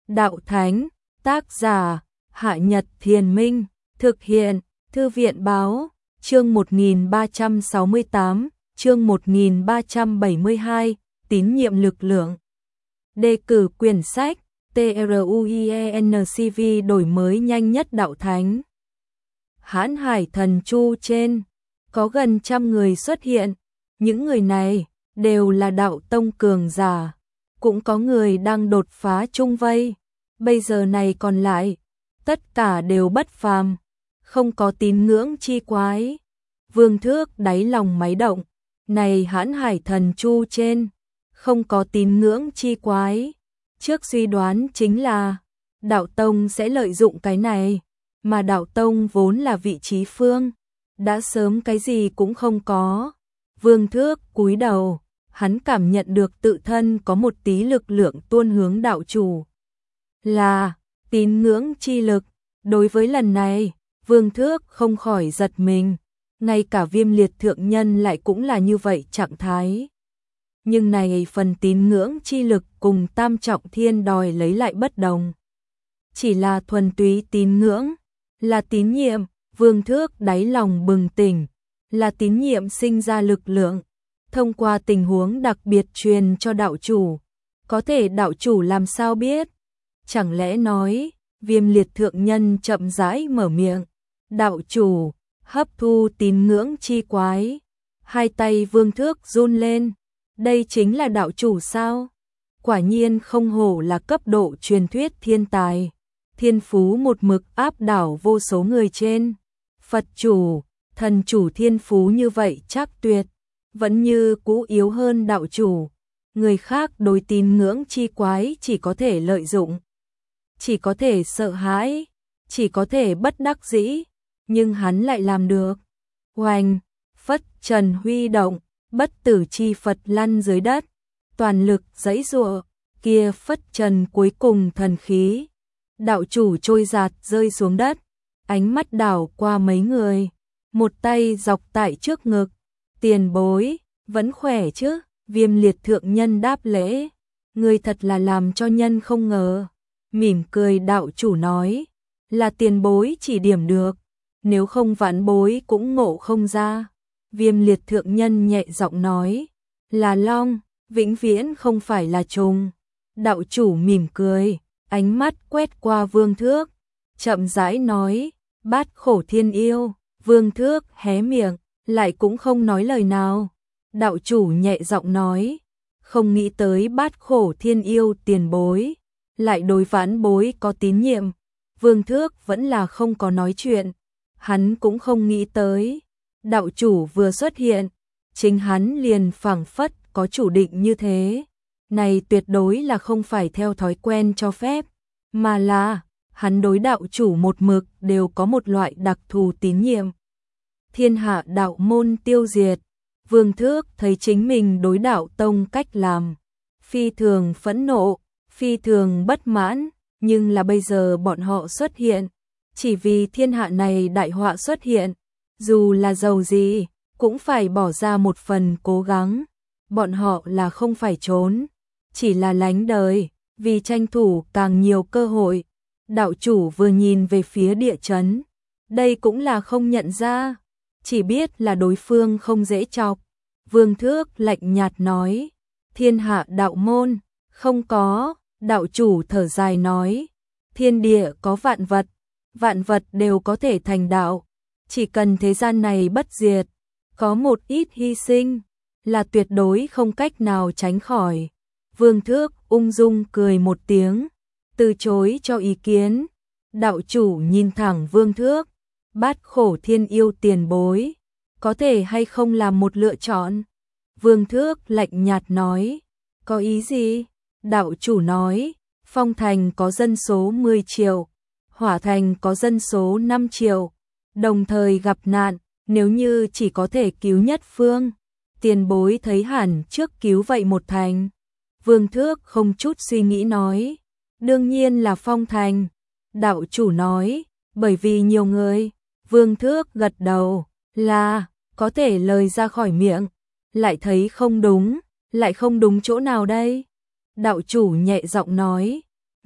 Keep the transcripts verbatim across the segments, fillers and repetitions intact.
Đạo Thánh, tác giả, Hạ Nhật Thiền Minh, thực hiện, Thư viện Báo, chương một nghìn ba trăm sáu mươi tám, chương một nghìn ba trăm bảy mươi hai, tín nhiệm lực lượng. Đề cử quyển sách, TRUIENCV đổi mới nhanh nhất Đạo Thánh. Hãn Hải Thần Chu trên, có gần trăm người xuất hiện, những người này đều là đạo tông cường giả, cũng có người đang đột phá trung vây, bây giờ này còn lại, tất cả đều bất phàm, không có tín ngưỡng chi quái. Vương Thước đáy lòng máy động, này Hãn Hải Thần Chu trên, không có tín ngưỡng chi quái, trước suy đoán chính là đạo tông sẽ lợi dụng cái này, mà đạo tông vốn là vị trí phương, đã sớm cái gì cũng không có. Vương Thước cúi đầu, hắn cảm nhận được tự thân có một tí lực lượng tuôn hướng đạo chủ, là tín ngưỡng chi lực. Đối với lần này, Vương Thước không khỏi giật mình, ngay cả Viêm Liệt thượng nhân lại cũng là như vậy trạng thái. Nhưng này phần tín ngưỡng chi lực cùng Tam Trọng Thiên đòi lấy lại bất đồng. Chỉ là thuần túy tín ngưỡng, là tín nhiệm. Vương Thước đáy lòng bừng tỉnh, là tín nhiệm sinh ra lực lượng, thông qua tình huống đặc biệt truyền cho đạo chủ. Có thể đạo chủ làm sao biết? Chẳng lẽ nói, Viêm Liệt thượng nhân chậm rãi mở miệng, đạo chủ, hấp thu tín ngưỡng chi quái. Hai tay Vương Thước run lên, đây chính là đạo chủ sao? Quả nhiên không hổ là cấp độ truyền thuyết thiên tài, thiên phú một mực áp đảo vô số người trên. Phật chủ, thần chủ thiên phú như vậy chắc tuyệt, vẫn như cũ yếu hơn đạo chủ. Người khác đối tín ngưỡng chi quái chỉ có thể lợi dụng, chỉ có thể sợ hãi, chỉ có thể bất đắc dĩ, nhưng hắn lại làm được. Oanh, phất trần huy động, bất tử chi Phật lăn dưới đất, toàn lực giãy giụa, kia phất trần cuối cùng thần khí. Đạo chủ trôi giạt rơi xuống đất, ánh mắt đảo qua mấy người, một tay dọc tại trước ngực. Tiền bối, vẫn khỏe chứ? Viêm Liệt thượng nhân đáp lễ, người thật là làm cho nhân không ngờ. Mỉm cười đạo chủ nói, là tiền bối chỉ điểm được, nếu không vãn bối cũng ngộ không ra. Viêm Liệt thượng nhân nhẹ giọng nói, là long, vĩnh viễn không phải là trùng. Đạo chủ mỉm cười, ánh mắt quét qua Vương Thước, chậm rãi nói, Bát Khổ Thiên Yêu. Vương Thước hé miệng, lại cũng không nói lời nào. Đạo chủ nhẹ giọng nói, không nghĩ tới Bát Khổ Thiên Yêu tiền bối, lại đối vãn bối có tín nhiệm. Vương Thước vẫn là không có nói chuyện, hắn cũng không nghĩ tới. Đạo chủ vừa xuất hiện, chính hắn liền phảng phất có chủ định như thế. Này tuyệt đối là không phải theo thói quen cho phép, mà là hắn đối đạo chủ một mực đều có một loại đặc thù tín nhiệm. Thiên hạ đạo môn tiêu diệt, Vương Thước thấy chính mình đối đạo tông cách làm, phi thường phẫn nộ, phi thường bất mãn, nhưng là bây giờ bọn họ xuất hiện, chỉ vì thiên hạ này đại họa xuất hiện, dù là giàu gì, cũng phải bỏ ra một phần cố gắng. Bọn họ là không phải trốn, chỉ là lánh đời, vì tranh thủ càng nhiều cơ hội. Đạo chủ vừa nhìn về phía địa chấn, đây cũng là không nhận ra, chỉ biết là đối phương không dễ chọc. Vương Thước lạnh nhạt nói, thiên hạ đạo môn, không có. Đạo chủ thở dài nói, thiên địa có vạn vật, vạn vật đều có thể thành đạo, chỉ cần thế gian này bất diệt, có một ít hy sinh, là tuyệt đối không cách nào tránh khỏi. Vương Thước ung dung cười một tiếng, từ chối cho ý kiến. Đạo chủ nhìn thẳng Vương Thước, Bát Khổ Thiên Yêu tiền bối, có thể hay không làm một lựa chọn? Vương Thước lạnh nhạt nói, có ý gì? Đạo chủ nói, Phong Thành có dân số mười triệu, Hỏa Thành có dân số năm triệu, đồng thời gặp nạn, nếu như chỉ có thể cứu nhất phương, tiền bối thấy hẳn trước cứu vậy một thành. Vương Thước không chút suy nghĩ nói, đương nhiên là Phong Thành. Đạo chủ nói, bởi vì nhiều người. Vương Thước gật đầu, là, có thể lời ra khỏi miệng, lại thấy không đúng, lại không đúng chỗ nào đây? Đạo chủ nhẹ giọng nói,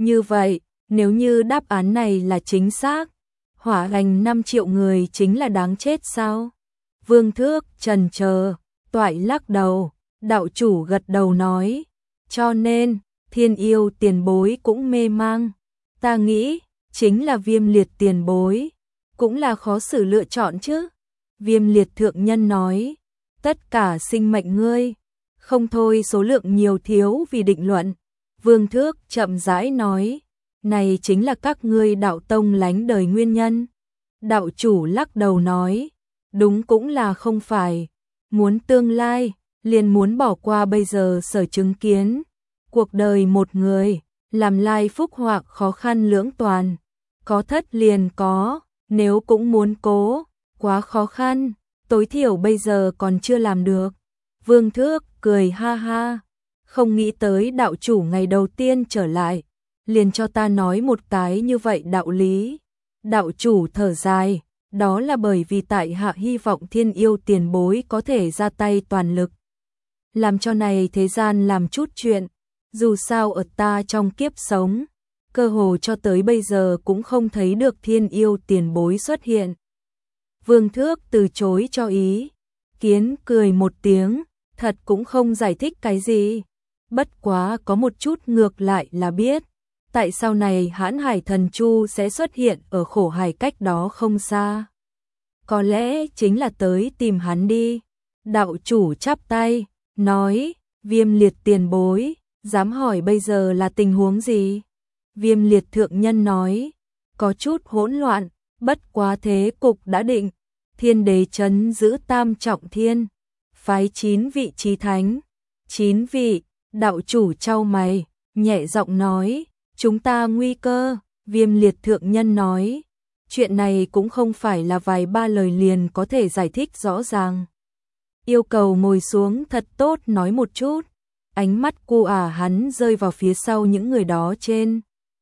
Như vậy, nếu như đáp án này là chính xác, hỏa hành năm triệu người chính là đáng chết sao? Vương Thước trần chờ, toại lắc đầu, đạo chủ gật đầu nói, cho nên, Thiên Yêu tiền bối cũng mê mang. Ta nghĩ, chính là Viêm Liệt tiền bối, cũng là khó xử lựa chọn chứ. Viêm Liệt thượng nhân nói, tất cả sinh mệnh ngươi, không thôi số lượng nhiều thiếu vì định luận. Vương Thước chậm rãi nói, này chính là các ngươi đạo tông lánh đời nguyên nhân. Đạo chủ lắc đầu nói, đúng cũng là không phải, muốn tương lai, liền muốn bỏ qua bây giờ sở chứng kiến. Cuộc đời một người, làm lai phúc họa khó khăn lưỡng toàn, có thất liền có, nếu cũng muốn cố, quá khó khăn, tối thiểu bây giờ còn chưa làm được. Vương Thước cười ha ha, không nghĩ tới đạo chủ ngày đầu tiên trở lại, liền cho ta nói một cái như vậy đạo lý. Đạo chủ thở dài, đó là bởi vì tại hạ hy vọng Thiên Yêu tiền bối có thể ra tay toàn lực, làm cho này thế gian làm chút chuyện, dù sao ở ta trong kiếp sống, cơ hồ cho tới bây giờ cũng không thấy được Thiên Yêu tiền bối xuất hiện. Vương Thước từ chối cho ý kiến, cười một tiếng, thật cũng không giải thích cái gì. Bất quá có một chút ngược lại là biết, tại sao này Hãn Hải Thần Chu sẽ xuất hiện ở khổ hải cách đó không xa. Có lẽ chính là tới tìm hắn đi. Đạo chủ chắp tay, nói, Viêm Liệt tiền bối, dám hỏi bây giờ là tình huống gì? Viêm Liệt thượng nhân nói, có chút hỗn loạn, bất quá thế cục đã định. Thiên đế trấn giữ tam trọng thiên, phái chín vị chí thánh. Chín vị, đạo chủ chau mày, nhẹ giọng nói, chúng ta nguy cơ. Viêm Liệt thượng nhân nói, chuyện này cũng không phải là vài ba lời liền có thể giải thích rõ ràng. Yêu cầu ngồi xuống thật tốt nói một chút. Ánh mắt cu ả hắn rơi vào phía sau những người đó trên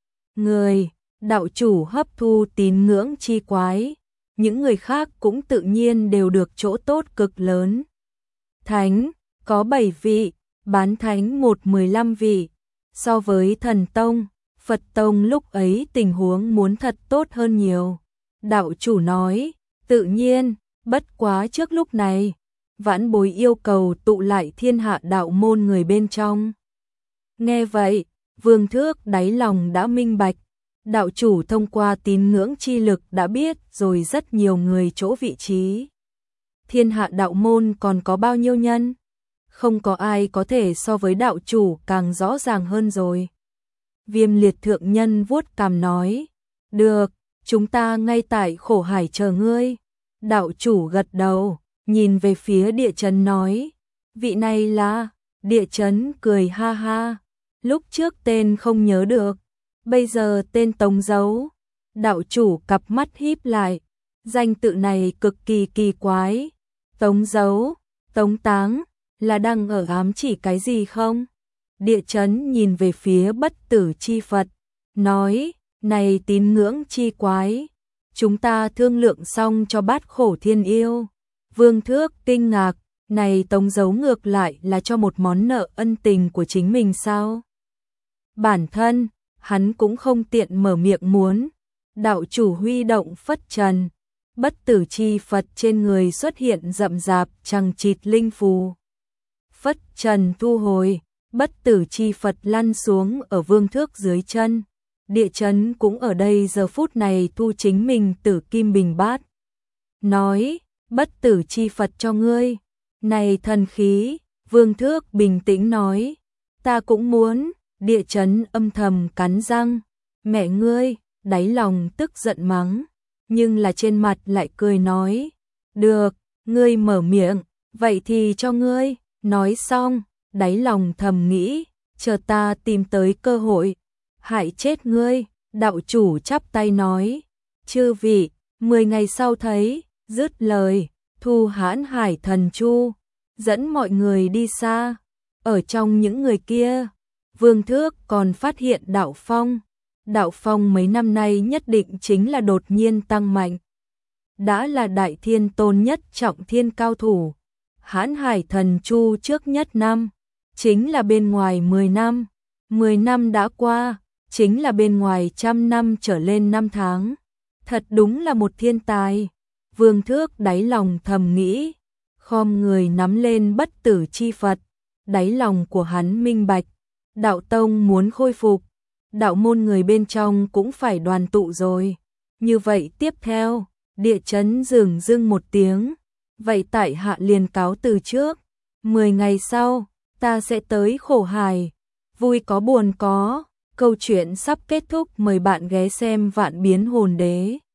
người. Đạo chủ hấp thu tín ngưỡng chi quái, những người khác cũng tự nhiên đều được chỗ tốt cực lớn. Thánh, có bảy vị, bán thánh một mười lăm vị. So với thần tông, Phật tông lúc ấy tình huống muốn thật tốt hơn nhiều. Đạo chủ nói, tự nhiên, bất quá trước lúc này, vãn bối yêu cầu tụ lại thiên hạ đạo môn người bên trong. Nghe vậy, Vương Thước đáy lòng đã minh bạch, đạo chủ thông qua tín ngưỡng chi lực đã biết rồi rất nhiều người chỗ vị trí. Thiên hạ đạo môn còn có bao nhiêu nhân? Không có ai có thể so với đạo chủ càng rõ ràng hơn rồi. Viêm Liệt thượng nhân vuốt cằm nói, được, chúng ta ngay tại khổ hải chờ ngươi. Đạo chủ gật đầu, nhìn về phía Địa Chấn nói, vị này là... Địa Chấn cười ha ha, lúc trước tên không nhớ được, bây giờ tên Tống Dấu. Đạo chủ cặp mắt híp lại, danh tự này cực kỳ kỳ quái. Tống Dấu, Tống Táng, là đang ở ám chỉ cái gì không? Địa Chấn nhìn về phía Bất Tử chi Phật, nói, này tín ngưỡng chi quái, chúng ta thương lượng xong cho bát khổ thiên yêu. Vương Thước kinh ngạc, này Tống Dấu ngược lại là cho một món nợ ân tình của chính mình sao? Bản thân, hắn cũng không tiện mở miệng muốn. Đạo chủ huy động phất trần, Bất Tử chi Phật trên người xuất hiện rậm rạp chằng chịt linh phù. Phất trần thu hồi, Bất Tử chi Phật lăn xuống ở Vương Thước dưới chân. Địa Chấn cũng ở đây giờ phút này thu chính mình tử kim bình bát. Nói, Bất Tử chi Phật cho ngươi. Này thần khí, Vương Thước bình tĩnh nói, ta cũng muốn. Địa Chấn âm thầm cắn răng, mẹ ngươi, đáy lòng tức giận mắng, nhưng là trên mặt lại cười nói, được, ngươi mở miệng, vậy thì cho ngươi. Nói xong, đáy lòng thầm nghĩ, chờ ta tìm tới cơ hội, hại chết ngươi. Đạo chủ chắp tay nói, chư vị, mười ngày sau thấy. Dứt lời, thu Hãn Hải Thần Chu, dẫn mọi người đi xa. Ở trong những người kia, Vương Thước còn phát hiện đạo phong. Đạo phong mấy năm nay nhất định chính là đột nhiên tăng mạnh. Đã là đại thiên tôn nhất trọng thiên cao thủ. Hãn Hải Thần Chu trước nhất năm, chính là bên ngoài mười năm. mười năm đã qua, chính là bên ngoài trăm năm trở lên năm tháng. Thật đúng là một thiên tài. Vương Thước đáy lòng thầm nghĩ, khom người nắm lên bất tử chi Phật, đáy lòng của hắn minh bạch, đạo tông muốn khôi phục, đạo môn người bên trong cũng phải đoàn tụ rồi. Như vậy tiếp theo, địa chấn dường dưng một tiếng, vậy tại hạ liền cáo từ trước, mười ngày sau, ta sẽ tới Khổ Hải, vui có buồn có, câu chuyện sắp kết thúc, mời bạn ghé xem Vạn Biến Hồn Đế.